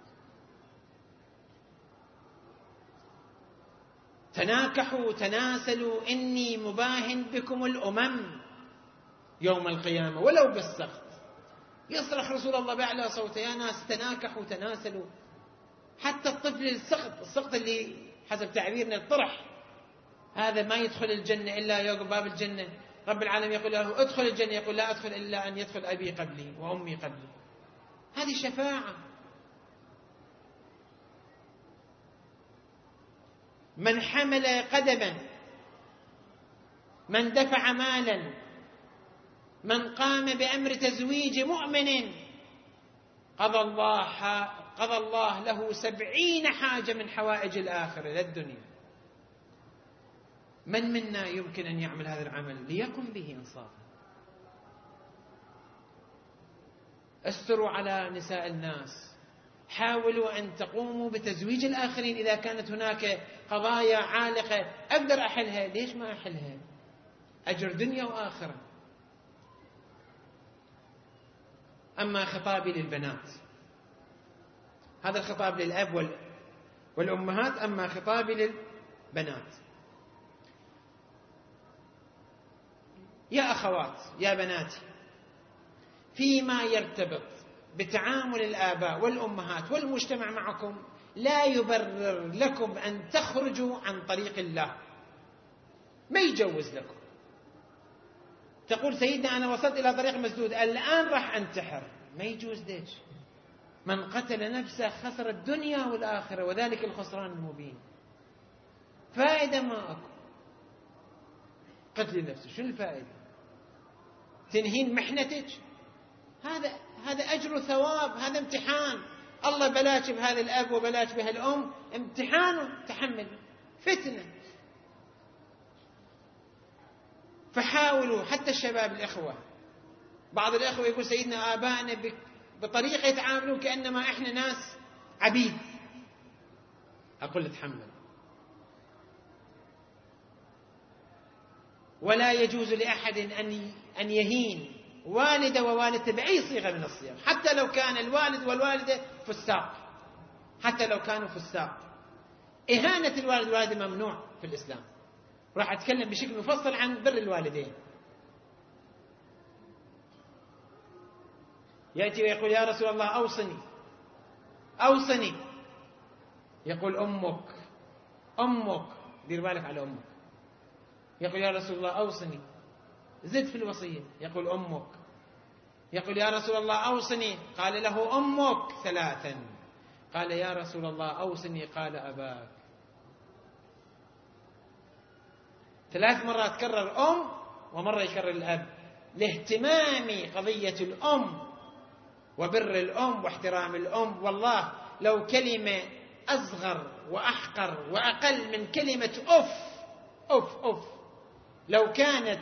تناكحوا تناسلوا إني مباهن بكم الأمم يوم القيامة ولو بالسخط. يصرخ رسول الله بأعلى صوته يا ناس تناكحوا تناسلوا. حتى الطفل السقط السقط اللي حسب تعبيرنا الطرح، هذا ما يدخل الجنة إلا يوقف باب الجنة رب العالمين يقول له ادخل الجنة، يقول لا أدخل إلا أن يدخل أبي قبلي وأمي قبلي. هذه شفاعة. من حمل قدما، من دفع مالا، من قام بأمر تزويج مؤمن قضى الله قضى الله له سبعين حاجة من حوائج الآخرة للدنيا. من منا يمكن أن يعمل هذا العمل ليكن به إنصافا؟ استروا على نساء الناس، حاولوا أن تقوموا بتزويج الآخرين إذا كانت هناك قضايا عالقة أقدر أحلها، ليش ما أحلها؟ أجر دنيا وآخرة. أما خطابي للبنات، هذا الخطاب للأب والأمهات، أما خطابي للبنات، يا أخوات يا بناتي، فيما يرتبط بتعامل الآباء والأمهات والمجتمع معكم لا يبرر لكم أن تخرجوا عن طريق الله. ما يجوز لكم تقول سيدنا أنا وصلت إلى طريق مسدود الآن راح أنتحر، ما يجوز. ليش؟ من قتل نفسه خسر الدنيا والآخرة وذلك الخسران المبين. فائدة ما أكو قتل نفسه، شو الفائدة؟ تنهين محنتك؟ هذا هذا أجر وثواب، هذا امتحان. الله بلاش بهذا الأب وبلاش بها الأم، امتحانه تحمل فتنة. فحاولوا حتى الشباب الإخوة، بعض الإخوة يقول سيدنا آبائنا بطريقة يتعاملون كأنما إحنا ناس عبيد. أقول تحمل. ولا يجوز لأحد أن أن يهين والده ووالدته بأي صيغة من الصيغ، حتى لو كان الوالد والوالدة فساق، حتى لو كانوا فساق. إهانة الوالد والوالدة ممنوع في الإسلام. راح أتكلم بشكل مفصل عن بر الوالدين. يأتي ويقول يا رسول الله أوصني أوصني، يقول أمك أمك، دير بالك على أمك. يقول يا رسول الله أوصني، زد في الوصية، يقول أمك. يقول يا رسول الله أوصني، قال له أمك ثلاثا. قال يا رسول الله أوصني، قال أباك. ثلاث مرات كرر أم ومرة يكرر الأب، لاهتمام قضية الأم وبر الأم واحترام الأم. والله لو كلمة أصغر وأحقر وأقل من كلمة أف أف أف، لو كانت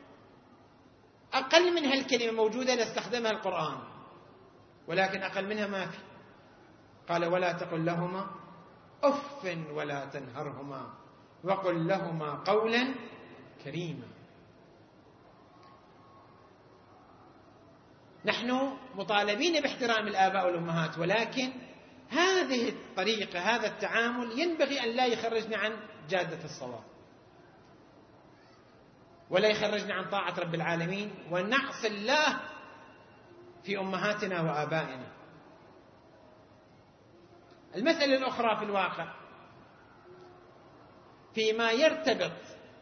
أقل من هالكلمة موجودة لاستخدمها القرآن، ولكن أقل منها ما في. قال ولا تقل لهما أف ولا تنهرهما وقل لهما قولا كريما. نحن مطالبين باحترام الآباء والأمهات، ولكن هذه الطريقة هذا التعامل ينبغي أن لا يخرجنا عن جادة الصواب، ولا يخرجنا عن طاعة رب العالمين، ونعصي الله في أمهاتنا وآبائنا. المسألة الأخرى في الواقع فيما يرتبط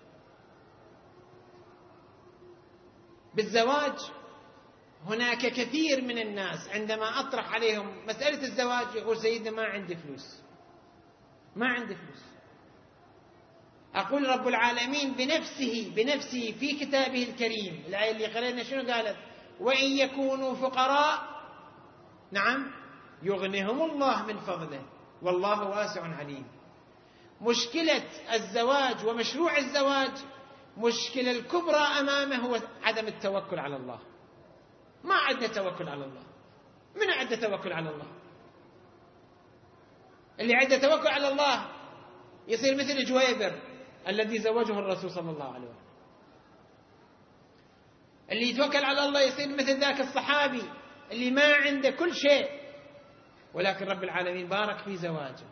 بالزواج، هناك كثير من الناس عندما أطرح عليهم مسألة الزواج يقول سيدنا ما عندي فلوس، ما عندي فلوس. أقول رب العالمين بنفسه بنفسه في كتابه الكريم، الآية اللي قرأنا شنو قالت؟ وإن يكونوا فقراء نعم يغنهم الله من فضله والله واسع عليم. مشكلة الزواج ومشروع الزواج مشكلة الكبرى أمامه هو عدم التوكل على الله. ما عندنا توكل على الله. من عنده توكل على الله؟ اللي عنده توكل على الله يصير مثل جويبر الذي زوجه الرسول صلى الله عليه وسلم. اللي يتوكل على الله يصير مثل ذاك الصحابي اللي ما عنده كل شيء ولكن رب العالمين بارك في زواجه.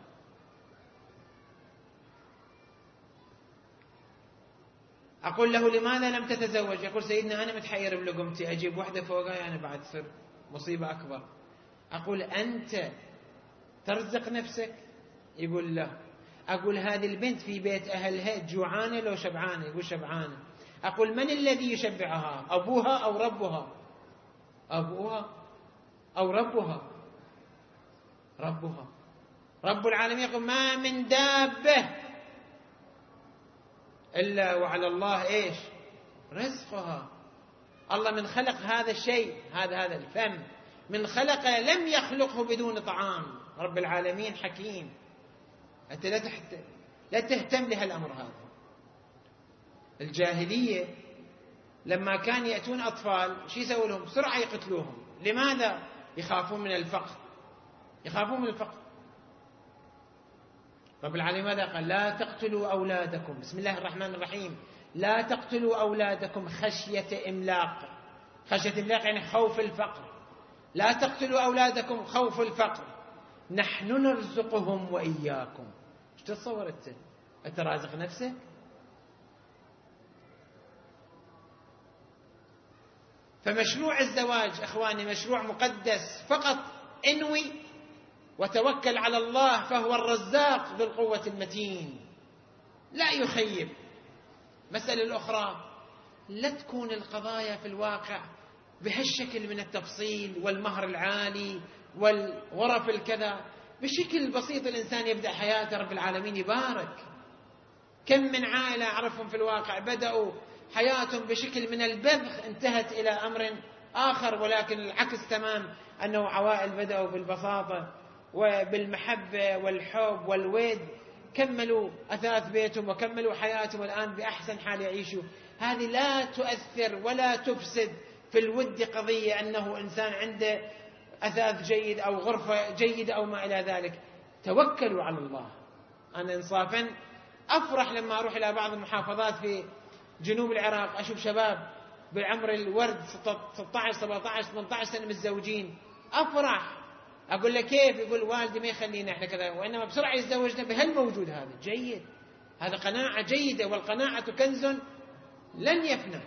أقول له لماذا لم تتزوج؟ يقول سيدنا أنا متحير بلقمتي، أجيب واحدة فوقها أنا بعد تصير مصيبة أكبر. أقول أنت ترزق نفسك؟ يقول لا. أقول هذه البنت في بيت أهلها جوعانة لو شبعانة؟ يقول شبعانة. أقول من الذي يشبعها؟ أبوها أو ربها؟ أبوها أو ربها؟ ربها. رب العالمين يقول ما من دابة إلا وعلى الله إيش؟ رزقها. الله من خلق هذا الشيء، هذا هذا الفم، من خلقه لم يخلقه بدون طعام. رب العالمين حكيم. أنت لا تحت... لا تهتم لهالأمر هذا. الجاهلية لما كان يأتون أطفال شو يسوي لهم؟ بسرعة يقتلوهم. لماذا؟ يخافون من الفقر، يخافون من الفقر. رب العالمين ماذا قال؟ لا تقتلوا أولادكم، بسم الله الرحمن الرحيم، لا تقتلوا أولادكم خشية إملاق. خشية إملاق يعني خوف الفقر. لا تقتلوا أولادكم خوف الفقر، نحن نرزقهم وإياكم. ايش تتصور انت؟ انت رازق نفسك؟ فمشروع الزواج اخواني مشروع مقدس، فقط انوي وتوكل على الله فهو الرزاق ذو القوة المتين لا يخيب. مسألة الأخرى لا تكون القضايا في الواقع بهالشكل من التفصيل والمهر العالي والغرف الكذا. بشكل بسيط الإنسان يبدأ حياته، رب العالمين يبارك. كم من عائلة أعرفهم في الواقع بدأوا حياتهم بشكل من البذخ، انتهت إلى أمر آخر، ولكن العكس تمام، أنه عوائل بدأوا بالبساطة وبالمحبة والحب والود، كملوا أثاث بيتهم وكملوا حياتهم، والآن بأحسن حال يعيشوا. هذه لا تؤثر ولا تفسد في الود قضية أنه إنسان عنده أثاث جيد أو غرفة جيدة أو ما إلى ذلك. توكلوا على الله. أنا إنصافا أفرح لما أروح إلى بعض المحافظات في جنوب العراق، أشوف شباب بعمر الورد ستة عشر سبعة عشر ثمانية عشر سنة متزوجين، أفرح. أقول له كيف؟ يقول والدي ما يخلينا إحنا كذا، وإنما بسرعة يتزوجنا بهالموجود. هذا جيد، هذا قناعة جيدة، والقناعة كنز لن يفنى.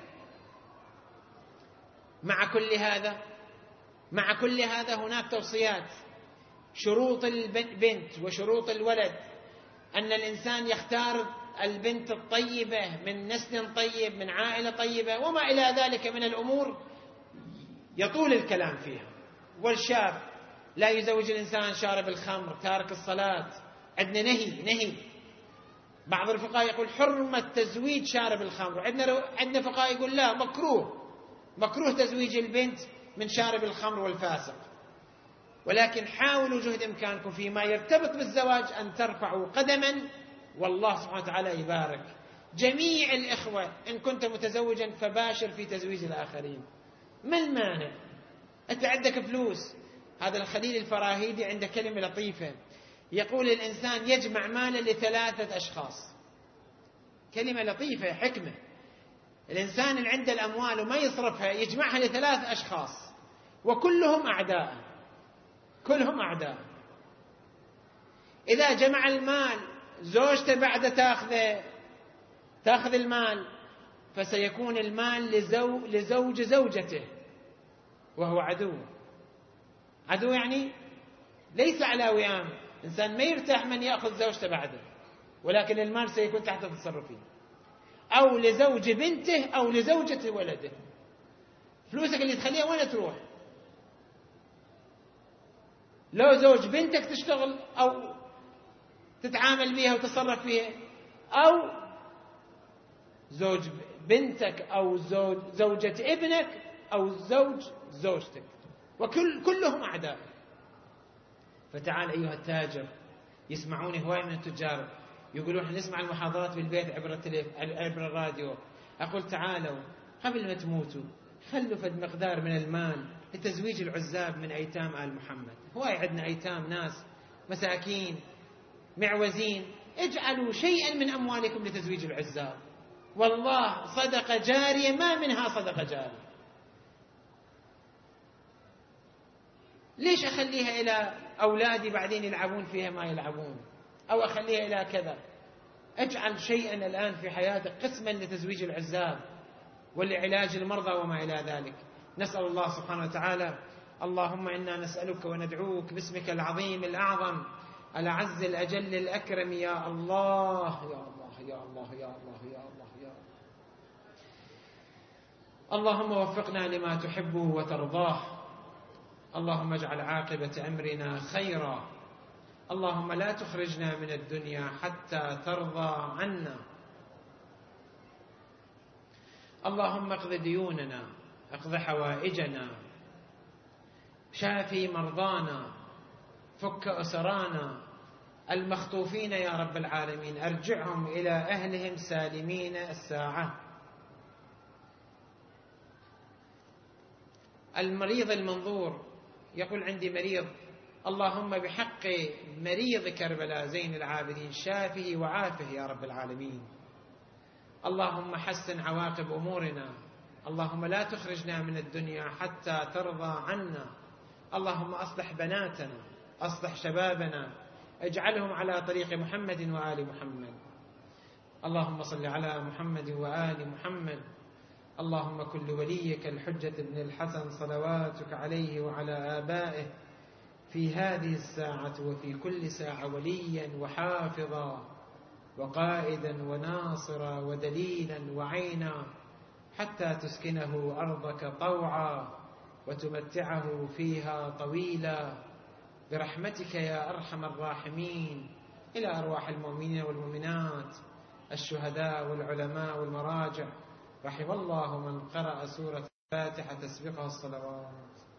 مع كل هذا مع كل هذا هناك توصيات. شروط البنت وشروط الولد أن الإنسان يختار البنت الطيبة من نسل طيب من عائلة طيبة وما إلى ذلك من الأمور يطول الكلام فيها. والشاب لا يزوج الإنسان شارب الخمر تارك الصلاة. عندنا نهي نهي بعض الفقهاء يقول حرمة تزويج شارب الخمر، عندنا عندنا فقهاء يقول لا، مكروه مكروه تزويج البنت من شارب الخمر والفاسق. ولكن حاولوا جهد إمكانكم فيما يرتبط بالزواج أن ترفعوا قدما، والله سبحانه وتعالى يبارك. جميع الإخوة إن كنت متزوجا فباشر في تزويج الآخرين، ما المانع؟ أنت عندك فلوس. هذا الخليل الفراهيدي عنده كلمة لطيفة، يقول الإنسان يجمع مالا لثلاثة أشخاص. كلمة لطيفة، حكمة. الإنسان اللي عنده الأموال وما يصرفها يجمعها لثلاث أشخاص وكلهم أعداء، كلهم أعداء. إذا جمع المال زوجته بعد تأخذ تأخذ المال، فسيكون المال لزو لزوج زوجته وهو عدو. عدو يعني ليس على وئام. إنسان ما يرتاح من يأخذ زوجته بعده، ولكن المال سيكون تحت تصرفه. أو لزوج بنته أو لزوجة ولده. فلوسك اللي تخليها وين تروح؟ لو زوج بنتك تشتغل أو تتعامل بها وتصرف فيها، أو زوج بنتك أو زوج زوجة ابنك أو زوج زوجتك، وكل كلهم أعداء. فتعال أيها التاجر، يسمعوني هواي من التجار يقولون احنا نسمع المحاضرات بالبيت عبر التليف... عبر الراديو. أقول تعالوا قبل ما تموتوا خلوا فد مقدار من المال لتزويج العزاب من أيتام آل محمد. هواي عندنا أيتام، ناس مساكين معوزين، اجعلوا شيئا من أموالكم لتزويج العزاب. والله صدقة جارية ما منها صدقة جارية. ليش أخليها إلى أولادي بعدين يلعبون فيها ما يلعبون، أو أخليها إلى كذا؟ اجعل شيئا الآن في حياتك قسما لتزويج العزاب ولعلاج المرضى وما إلى ذلك. نسأل الله سبحانه وتعالى. اللهم إنا نسألك وندعوك باسمك العظيم الأعظم الأعز الأجل الأكرم، يا الله يا الله يا الله يا الله يا الله يا الله. اللهم وفقنا لما تحبه وترضاه. اللهم اجعل عاقبة أمرنا خيرا. اللهم لا تخرجنا من الدنيا حتى ترضى عنا. اللهم اقض ديوننا، اقض حوائجنا، شافي مرضانا، فك أسرانا، المخطوفين يا رب العالمين أرجعهم إلى أهلهم سالمين الساعة. المريض المنظور يقول عندي مريض، اللهم بحق مريض كربلاء زين العابدين شافه وعافه يا رب العالمين. اللهم حسن عواقب أمورنا. اللهم لا تخرجنا من الدنيا حتى ترضى عنا. اللهم أصلح بناتنا، أصلح شبابنا، اجعلهم على طريق محمد وآل محمد. اللهم صل على محمد وآل محمد. اللهم كل وليك الحجة بن الحسن صلواتك عليه وعلى آبائه في هذه الساعة وفي كل ساعة وليا وحافظا وقائدا وناصرا ودليلا وعينا، حتى تسكنه أرضك طوعا وتمتعه فيها طويلا، برحمتك يا أرحم الراحمين إلى أرواح المؤمنين والمؤمنات الشهداء والعلماء والمراجع. رحم الله من قرأ سورة الفاتحة تسبقها الصلوات.